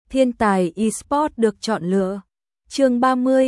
Thiên tài eSports được chọn lựa. Chương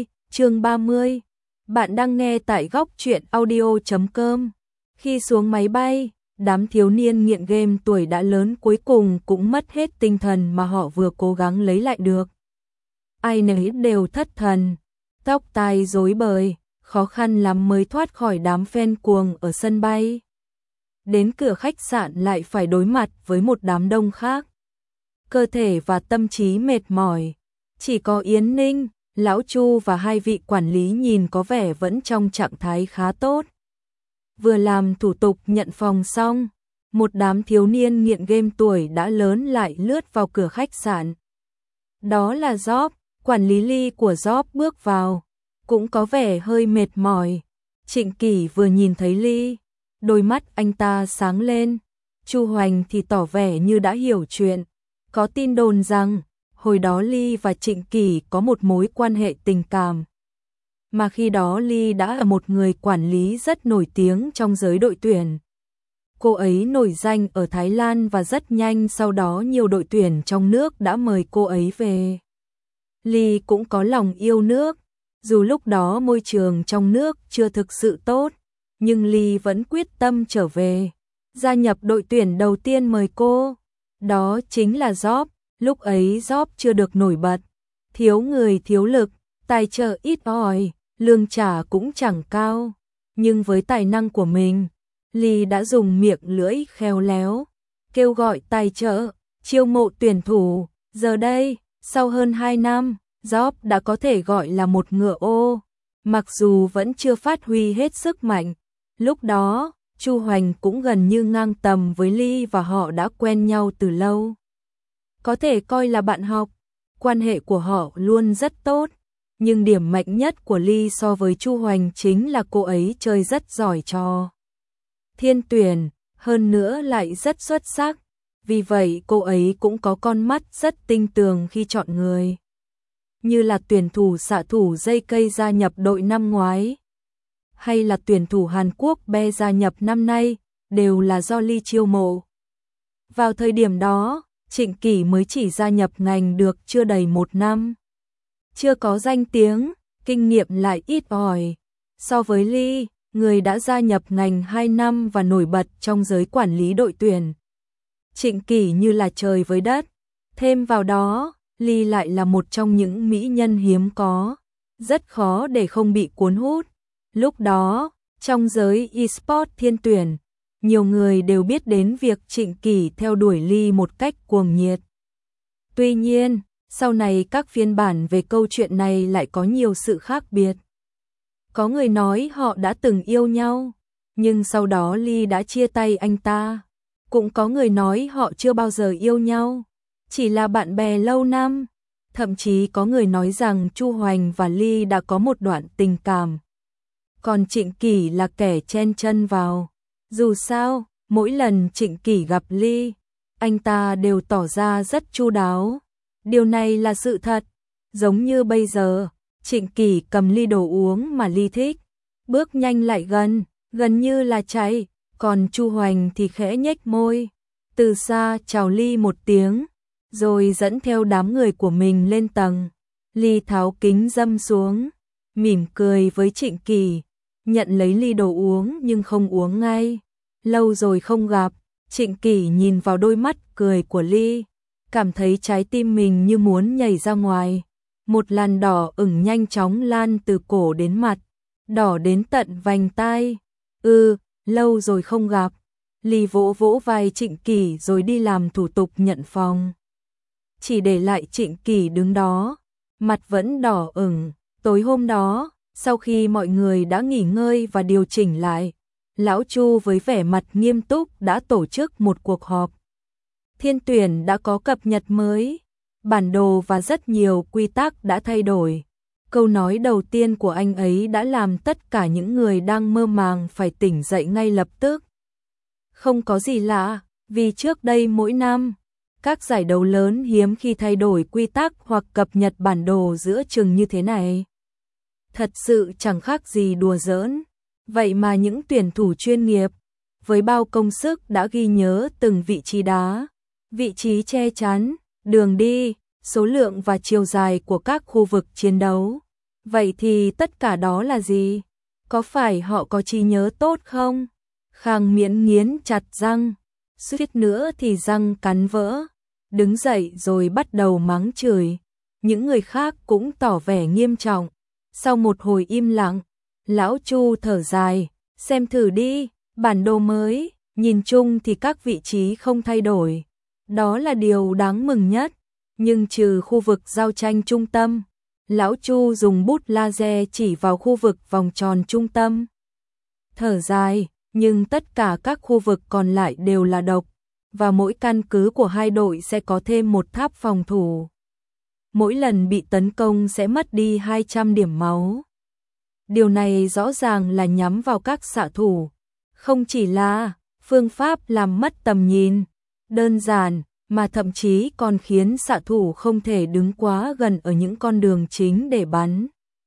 30. Bạn đang nghe tại góc truyện audio.com. Khi xuống máy bay, đám thiếu niên nghiện game tuổi đã lớn cuối cùng cũng mất hết tinh thần mà họ vừa cố gắng lấy lại được. Ai nấy đều thất thần, tóc tai rối bời, khó khăn lắm mới thoát khỏi đám fan cuồng ở sân bay. Đến cửa khách sạn lại phải đối mặt với một đám đông khác. Cơ thể và tâm trí mệt mỏi, chỉ có Yến Ninh, Lão Chu và hai vị quản lý nhìn có vẻ vẫn trong trạng thái khá tốt. Vừa làm thủ tục nhận phòng xong, một đám thiếu niên nghiện game tuổi đã lớn lại lướt vào cửa khách sạn. Đó là Job, quản lý Ly của Job bước vào, cũng có vẻ hơi mệt mỏi. Trịnh Kỷ vừa nhìn thấy Ly, đôi mắt anh ta sáng lên. Chu Hoành thì tỏ vẻ như đã hiểu chuyện. Có tin đồn rằng, hồi đó Ly và Trịnh Kỷ có một mối quan hệ tình cảm. Mà khi đó Ly đã là một người quản lý rất nổi tiếng trong giới đội tuyển. Cô ấy nổi danh ở Thái Lan và rất nhanh sau đó nhiều đội tuyển trong nước đã mời cô ấy về. Ly cũng có lòng yêu nước, dù lúc đó môi trường trong nước chưa thực sự tốt, nhưng Ly vẫn quyết tâm trở về, gia nhập đội tuyển đầu tiên mời cô. Đó chính là Job. Lúc ấy Job chưa được nổi bật, thiếu người thiếu lực, tài trợ ít ỏi, lương trả cũng chẳng cao. Nhưng với tài năng của mình, Ly đã dùng miệng lưỡi khéo léo, kêu gọi tài trợ, chiêu mộ tuyển thủ. Giờ đây, sau hơn 2 năm, Job đã có thể gọi là một ngựa ô, mặc dù vẫn chưa phát huy hết sức mạnh. Lúc đó, Chu Hoành cũng gần như ngang tầm với Ly và họ đã quen nhau từ lâu. Có thể coi là bạn học, quan hệ của họ luôn rất tốt, nhưng điểm mạnh nhất của Ly so với Chu Hoành chính là cô ấy chơi rất giỏi trò thiên tuyển, hơn nữa lại rất xuất sắc, vì vậy cô ấy cũng có con mắt rất tinh tường khi chọn người. Như là tuyển thủ xạ thủ JK gia nhập đội năm ngoái, hay là tuyển thủ Hàn Quốc Be gia nhập năm nay, đều là do Ly chiêu mộ. Vào thời điểm đó, Trịnh Kỷ mới chỉ gia nhập ngành được chưa đầy 1 năm. Chưa có danh tiếng, kinh nghiệm lại ít ỏi. So với Ly, người đã gia nhập ngành 2 năm và nổi bật trong giới quản lý đội tuyển. Trịnh Kỷ như là trời với đất. Thêm vào đó, Ly lại là một trong những mỹ nhân hiếm có, rất khó để không bị cuốn hút. Lúc đó, trong giới eSports thiên tuyển, nhiều người đều biết đến việc Trịnh Kỷ theo đuổi Ly một cách cuồng nhiệt. Tuy nhiên, sau này các phiên bản về câu chuyện này lại có nhiều sự khác biệt. Có người nói họ đã từng yêu nhau, nhưng sau đó Ly đã chia tay anh ta. Cũng có người nói họ chưa bao giờ yêu nhau, chỉ là bạn bè lâu năm. Thậm chí có người nói rằng Chu Hoành và Ly đã có một đoạn tình cảm. Còn Trịnh Kỷ là kẻ chen chân vào. Dù sao, mỗi lần Trịnh Kỷ gặp Ly, anh ta đều tỏ ra rất chu đáo. Điều này là sự thật. Giống như bây giờ, Trịnh Kỷ cầm ly đồ uống mà Ly thích, bước nhanh lại gần như là chạy. Còn Chu Hoành thì khẽ nhếch môi, từ xa chào Ly một tiếng, rồi dẫn theo đám người của mình lên tầng. Ly tháo kính râm xuống, mỉm cười với Trịnh Kỷ, nhận lấy ly đồ uống nhưng không uống ngay. Lâu rồi không gặp, Trịnh Kỷ nhìn vào đôi mắt cười của Ly, cảm thấy trái tim mình như muốn nhảy ra ngoài. Một làn đỏ ửng nhanh chóng lan từ cổ đến mặt, đỏ đến tận vành tai. Lâu rồi không gặp. Ly vỗ vỗ vai Trịnh Kỷ rồi đi làm thủ tục nhận phòng. Chỉ để lại Trịnh Kỷ đứng đó, mặt vẫn đỏ ửng. Tối hôm đó, sau khi mọi người đã nghỉ ngơi và điều chỉnh lại, Lão Chu với vẻ mặt nghiêm túc đã tổ chức một cuộc họp. Thiên tuyển đã có cập nhật mới, bản đồ và rất nhiều quy tắc đã thay đổi. Câu nói đầu tiên của anh ấy đã làm tất cả những người đang mơ màng phải tỉnh dậy ngay lập tức. Không có gì lạ, vì trước đây mỗi năm, các giải đấu lớn hiếm khi thay đổi quy tắc hoặc cập nhật bản đồ giữa chừng như thế này. Thật sự chẳng khác gì đùa giỡn. Vậy mà những tuyển thủ chuyên nghiệp, với bao công sức đã ghi nhớ từng vị trí đá, vị trí che chắn, đường đi, số lượng và chiều dài của các khu vực chiến đấu. Vậy thì tất cả đó là gì? Có phải họ có trí nhớ tốt không? Khang Miễn nghiến chặt răng, suýt nữa thì răng cắn vỡ, đứng dậy rồi bắt đầu mắng chửi. Những người khác cũng tỏ vẻ nghiêm trọng. Sau một hồi im lặng, lão Chu thở dài, xem thử đi, bản đồ mới, nhìn chung thì các vị trí không thay đổi. Đó là điều đáng mừng nhất, nhưng trừ khu vực giao tranh trung tâm, lão Chu dùng bút laser chỉ vào khu vực vòng tròn trung tâm. Thở dài, nhưng tất cả các khu vực còn lại đều là độc, và mỗi căn cứ của hai đội sẽ có thêm một tháp phòng thủ. Mỗi lần bị tấn công sẽ mất đi 200 điểm máu. Điều này rõ ràng là nhắm vào các xạ thủ, không chỉ là phương pháp làm mất tầm nhìn đơn giản, mà thậm chí còn khiến xạ thủ không thể đứng quá gần ở những con đường chính để bắn.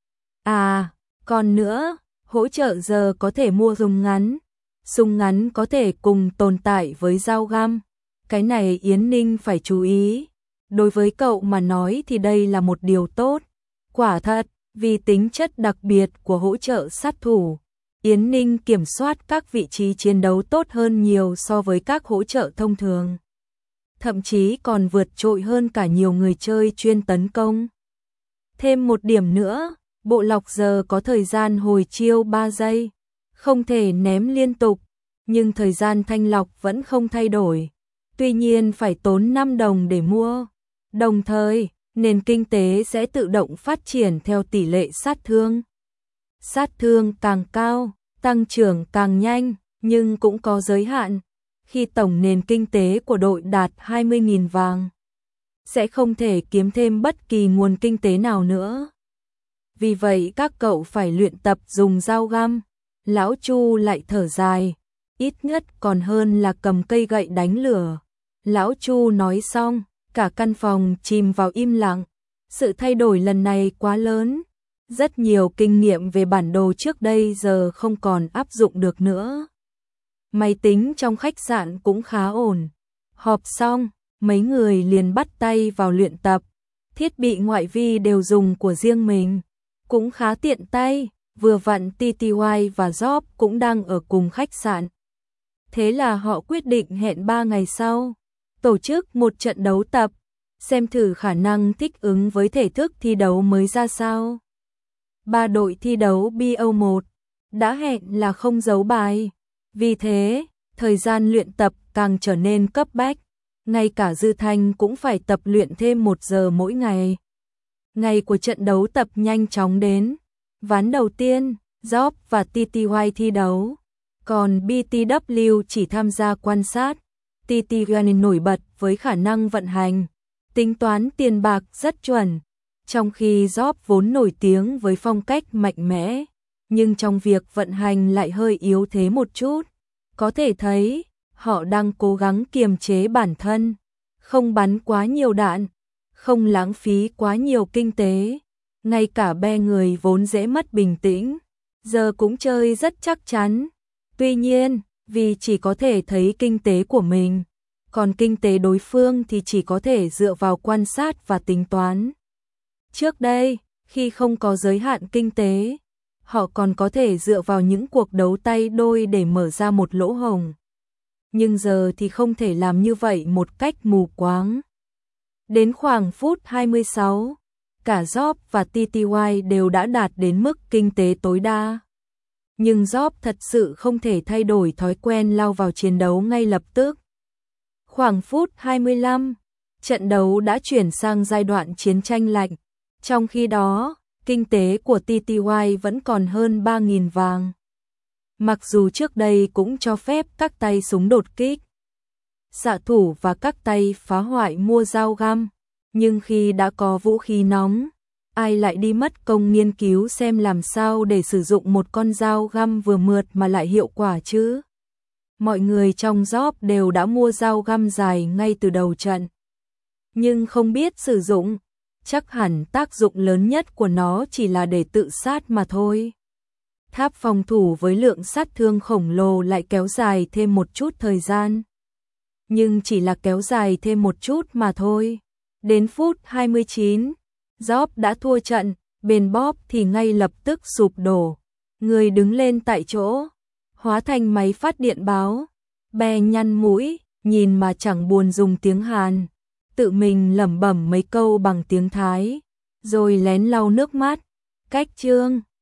À, còn nữa, hỗ trợ giờ có thể mua súng ngắn có thể cùng tồn tại với dao găm. Cái này Yến Ninh phải chú ý. Đối với cậu mà nói thì đây là một điều tốt. Quả thật, vì tính chất đặc biệt của hỗ trợ sát thủ, Yến Ninh kiểm soát các vị trí chiến đấu tốt hơn nhiều so với các hỗ trợ thông thường. Thậm chí còn vượt trội hơn cả nhiều người chơi chuyên tấn công. Thêm một điểm nữa, bộ lọc giờ có thời gian hồi chiêu 3 giây, không thể ném liên tục, nhưng thời gian thanh lọc vẫn không thay đổi. Tuy nhiên phải tốn 5 đồng để mua. Đồng thời, nền kinh tế sẽ tự động phát triển theo tỷ lệ sát thương. Sát thương càng cao, tăng trưởng càng nhanh, nhưng cũng có giới hạn. Khi tổng nền kinh tế của đội đạt 20.000 vàng, sẽ không thể kiếm thêm bất kỳ nguồn kinh tế nào nữa. Vì vậy các cậu phải luyện tập dùng dao găm. Lão Chu lại thở dài, ít nhất còn hơn là cầm cây gậy đánh lửa. Lão Chu nói xong, cả căn phòng chìm vào im lặng. Sự thay đổi lần này quá lớn. Rất nhiều kinh nghiệm về bản đồ trước đây giờ không còn áp dụng được nữa. Máy tính trong khách sạn cũng khá ổn. Họp xong, mấy người liền bắt tay vào luyện tập. Thiết bị ngoại vi đều dùng của riêng mình, cũng khá tiện tay. Vừa vặn TTY và Job cũng đang ở cùng khách sạn. Thế là họ quyết định hẹn 3 ngày sau, tổ chức một trận đấu tập, xem thử khả năng thích ứng với thể thức thi đấu mới ra sao. 3 đội thi đấu BO1 đã hẹn là không giấu bài. Vì thế, thời gian luyện tập càng trở nên cấp bách. Ngay cả Dư Thanh cũng phải tập luyện thêm 1 giờ mỗi ngày. Ngày của trận đấu tập nhanh chóng đến. Ván đầu tiên, Job và TTY thi đấu. Còn BTW chỉ tham gia quan sát. TTY nổi bật với khả năng vận hành, tính toán tiền bạc rất chuẩn. Trong khi Job vốn nổi tiếng với phong cách mạnh mẽ, nhưng trong việc vận hành lại hơi yếu thế một chút. Có thể thấy, họ đang cố gắng kiềm chế bản thân, không bắn quá nhiều đạn, không lãng phí quá nhiều kinh tế. Ngay cả be người vốn dễ mất bình tĩnh, giờ cũng chơi rất chắc chắn. Tuy nhiên, vì chỉ có thể thấy kinh tế của mình, còn kinh tế đối phương thì chỉ có thể dựa vào quan sát và tính toán. Trước đây, khi không có giới hạn kinh tế, họ còn có thể dựa vào những cuộc đấu tay đôi để mở ra một lỗ hổng. Nhưng giờ thì không thể làm như vậy một cách mù quáng. Đến khoảng phút 26, cả Job và TTY đều đã đạt đến mức kinh tế tối đa. Nhưng Job thật sự không thể thay đổi thói quen lao vào chiến đấu ngay lập tức. Khoảng phút 25, trận đấu đã chuyển sang giai đoạn chiến tranh lạnh. Trong khi đó, kinh tế của TTY vẫn còn hơn 3.000 vàng. Mặc dù trước đây cũng cho phép các tay súng đột kích, xạ thủ và các tay phá hoại mua dao găm, nhưng khi đã có vũ khí nóng, ai lại đi mất công nghiên cứu xem làm sao để sử dụng một con dao găm vừa mượt mà lại hiệu quả chứ? Mọi người trong job đều đã mua dao găm dài ngay từ đầu trận, nhưng không biết sử dụng. Chắc hẳn tác dụng lớn nhất của nó chỉ là để tự sát mà thôi. Tháp phòng thủ với lượng sát thương khổng lồ lại kéo dài thêm một chút thời gian. Nhưng chỉ là kéo dài thêm một chút mà thôi. Đến phút 29, Job đã thua trận, bên Bob thì ngay lập tức sụp đổ. Người đứng lên tại chỗ, hóa thành máy phát điện báo. Be nhăn mũi, nhìn mà chẳng buồn dùng tiếng Hàn. Tự mình lẩm bẩm mấy câu bằng tiếng Thái, rồi lén lau nước mắt. Cách chương